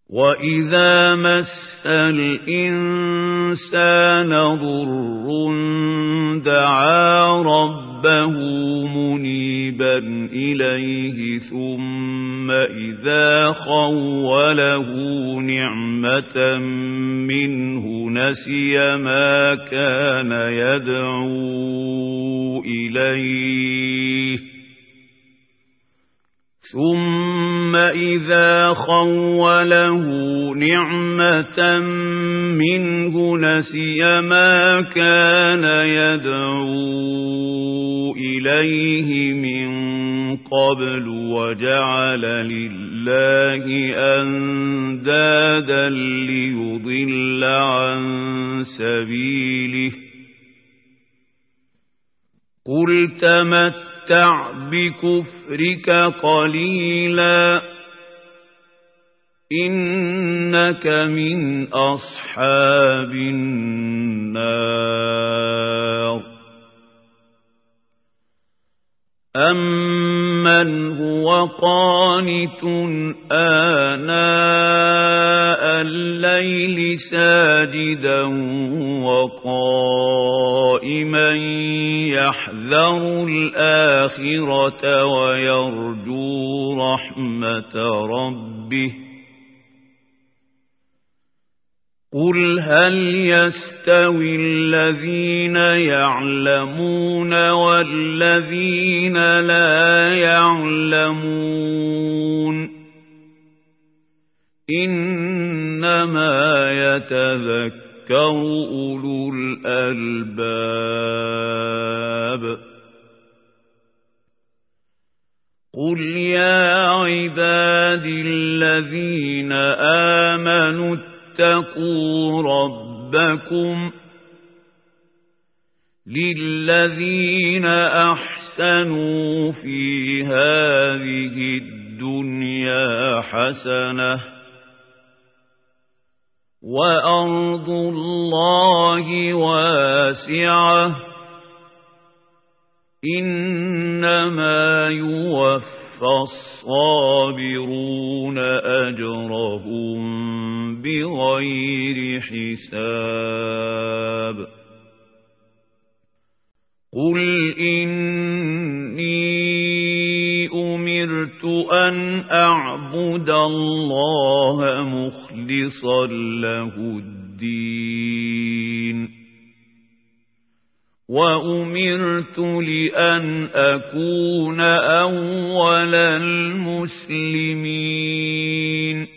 وَإِذَا مَسَّ الْإِنسَانَ ضُرٌّ دَعَا رَبَّهُ مُنِيبًا إِلَيْهِ ثُمَّ إِذَا خَوَّلَهُ نِعْمَةً مِنْهُ نَسِيَ مَا كَانَ يَدْعُو إِلَيْهِ مِنْ قَبْلُ وَجَعَلَ لِلَّهِ أَنْدَادًا لِيُضِلَّ عَنْ سَبِيلِهِ قُلْ تَمَتَّعْ بِكُفْرِكَ قَلِيلًا إِنَّكَ مِنْ أَصْحَابِ النَّارِ أَمَّنْ هُوَ قَانِتٌ آنَاءَ اللَّيْلِ سَاجِدًا وَقَائِمًا يَحْذَرُ الْآخِرَةَ وَيَرْجُو رَحْمَةَ رَبِّهِ قُلْ هَلْ يَسْتَوِي الَّذِينَ يَعْلَمُونَ وَالَّذِينَ لَا يَعْلَمُونَ إِنَّمَا يَتَذَكَّرُ أُولُو الْأَلْبَابِ قُلْ يَا عِبَادِي الَّذِينَ آمَنُوا اتَّقُوا رَبَّكُمْ لِلَّذِينَ أَحْسَنُوا فِي هَذِهِ الدُّنْيَا حَسَنَةٌ وَأَرْضُ اللَّهِ وَاسِعَةٌ إِنَّمَا يُوَفَّى الصَّابِرُونَ أَجْرَهُم بِغَيْرِ حِسَابٍ قُلْ إِنِّي أُمِرْتُ أَنْ أَعْبُدَ اللَّهَ مُخْلِصًا لَهُ الدِّينَ وَأُمِرْتُ لِأَنْ أَكُونَ أَوَّلَ الْمُسْلِمِينَ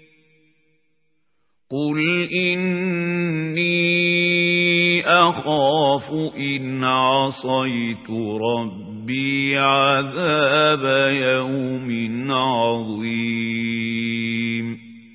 قُلْ إِنِّي أَخَافُ إِنْ عَصَيْتُ رَبِّي عَذَابَ يَوْمٍ عَظِيمٍ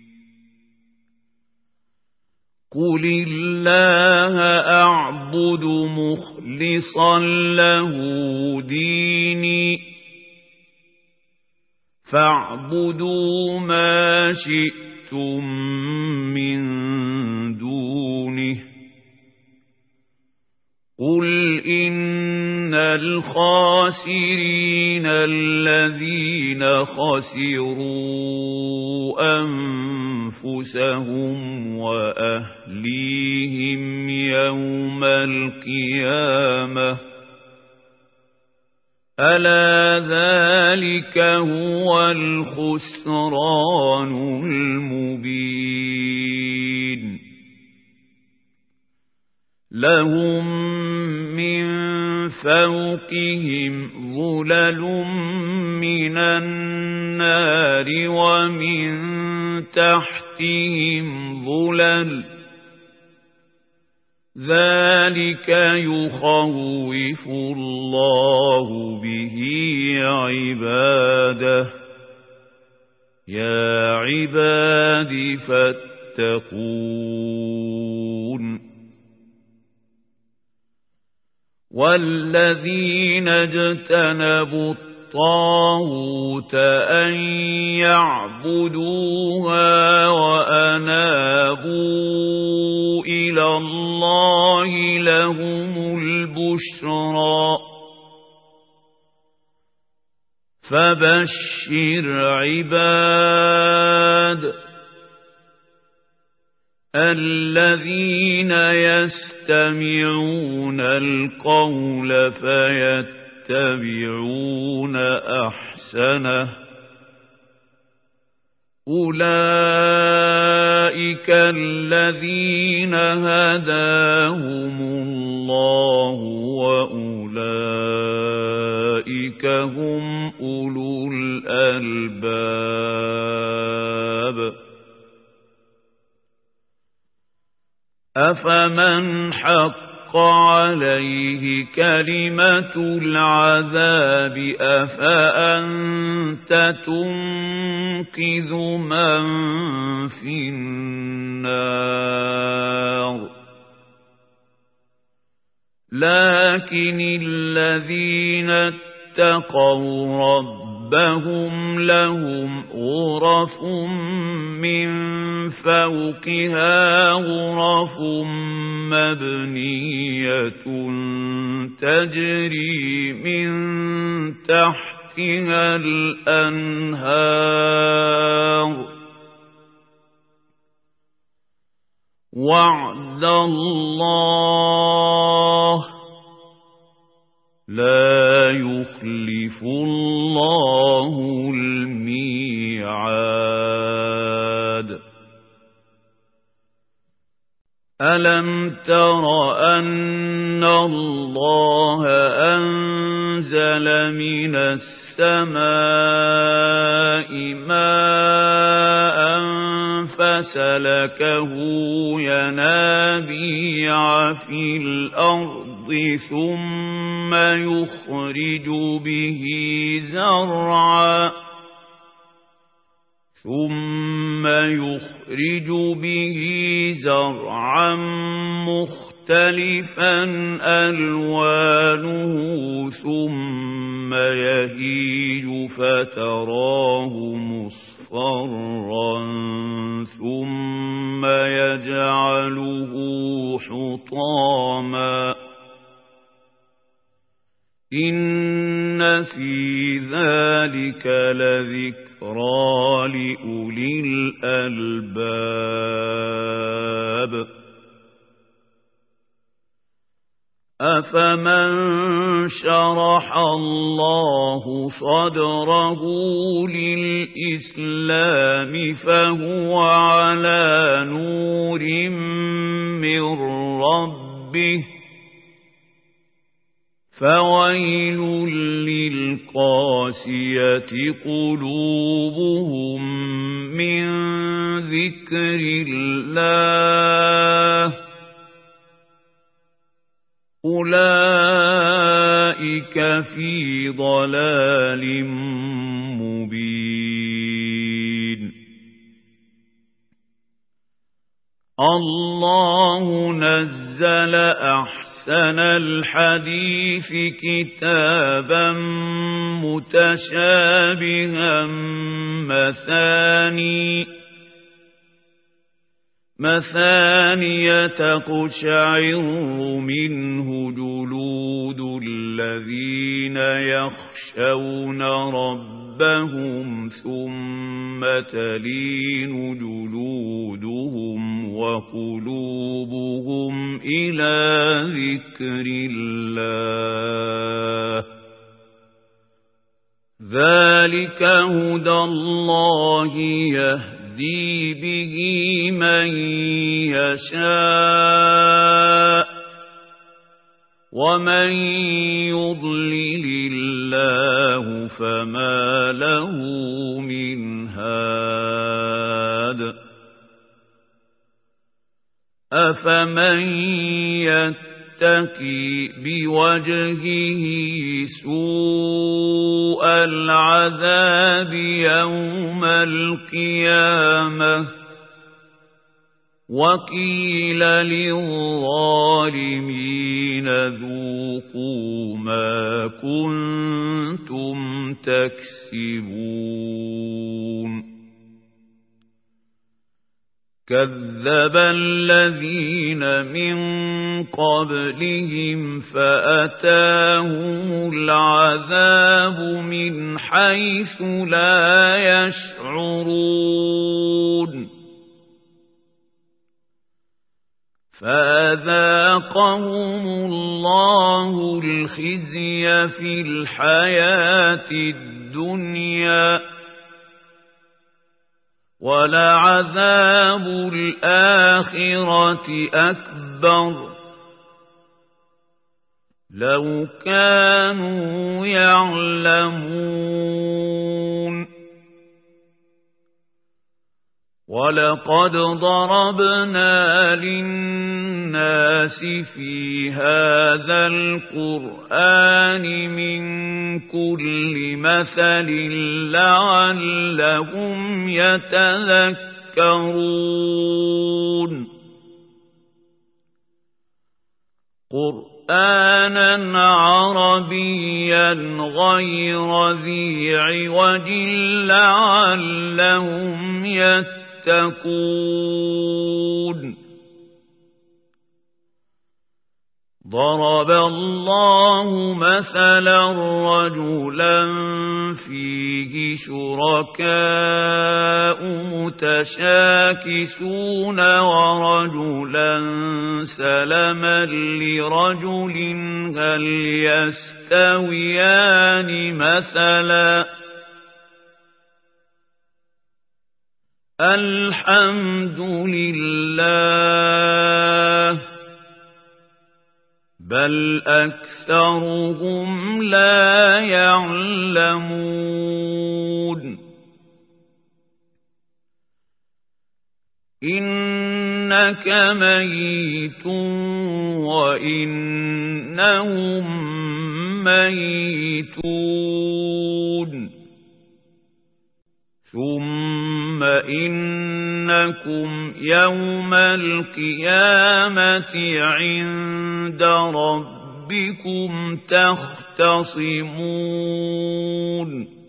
قُلِ اللَّهَ أَعْبُدُ مُخْلِصًا لَهُ دِينِي فَاعْبُدُوا مَا شِئْتُم مِّن دُونِهِ قُلْ إِنَّ الْخَاسِرِينَ الَّذِينَ خَسِرُوا أَنفُسَهُمْ وَأَهْلِيهِمْ يَوْمَ الْقِيَامَةِ أَلَا ذَلِكَ هُوَ الْخُسْرَانُ الْمُبِينُ لَهُم مِّن فَوْقِهِمْ ظُلَلٌ مِّنَ النَّارِ وَمِن تَحْتِهِمْ ظُلَلٌ ذَلِكَ يُخَوِّفُ اللَّهُ بِهِ عِبَادَهُ يَا عِبَادِ فَاتَّقُونِ وَالَّذِينَ اجْتَنَبُوا الطَّاغُوتَ أَن يَعْبُدُوهَا وَأَنَابُوا إِلَى اللَّهِ لَهُمُ الْبُشْرَى فَبَشِّرْ عِبَادِ الذين يستمعون القول فيتبعون أحسنه أولئك الذين هداهم الله وأولئك هم أولو الألباب أفمن حق عليه كلمة العذاب أفأنت تنقذ من في النار لكن الذين اتقوا ربهم لهم غرف من فوقها غرف مبنية تجري من تحتها الأنهار وعد الله لا يخلف الله الميعاد ألم تر أن الله أنزل من السماء ماء فسلكه ينابيع في الأرض ثم يخرج به زرعا مختلفا ألوانه ثم يهيج فتراه مصفرا ثم يجعله حطاما إن في ذلك لذكرى لأولي الألباب أفمن شرح الله صدره للإسلام فهو على نور من ربه فويل للقاسية قلوبهم من ذكر الله أولئك في ضلال مبين الله نزل أحسن الحديث كتابا متشابها مثانية تقشعر منه جلود الذين يخشون ربهم ثم تلين جلودهم وقلوبهم إلى ذكر الله ذلك هدى الله يهدي به من يشاء ومن يضلل الله فما له من هاد أفمن يتقي بوجهه سوء العذاب يوم القيامة وقيل للظالمين ذوقوا ما كنتم تكسبون كذب الذين من قبلهم فأتاهم العذاب من حيث لا يشعرون فأذاقهم الله الخزي في الحياة الدنيا ولعذاب الآخرة أكبر لو كانوا يعلمون ولقد ضربنا للناس في هذا القرآن من كل مثل لعلهم يتذكرون قرآنا عربيا غير ذي عوج لعلهم يتقون ضرب الله مثلا رجلا فيه شركاء متشاكسون ورجلا سلما لرجل هل يستويان مثلا الحمد لله بل أكثرهم لا يعلمون إنك ميت وإنهم ميتون ثم إنكم يوم القيامة عند ربكم تختصمون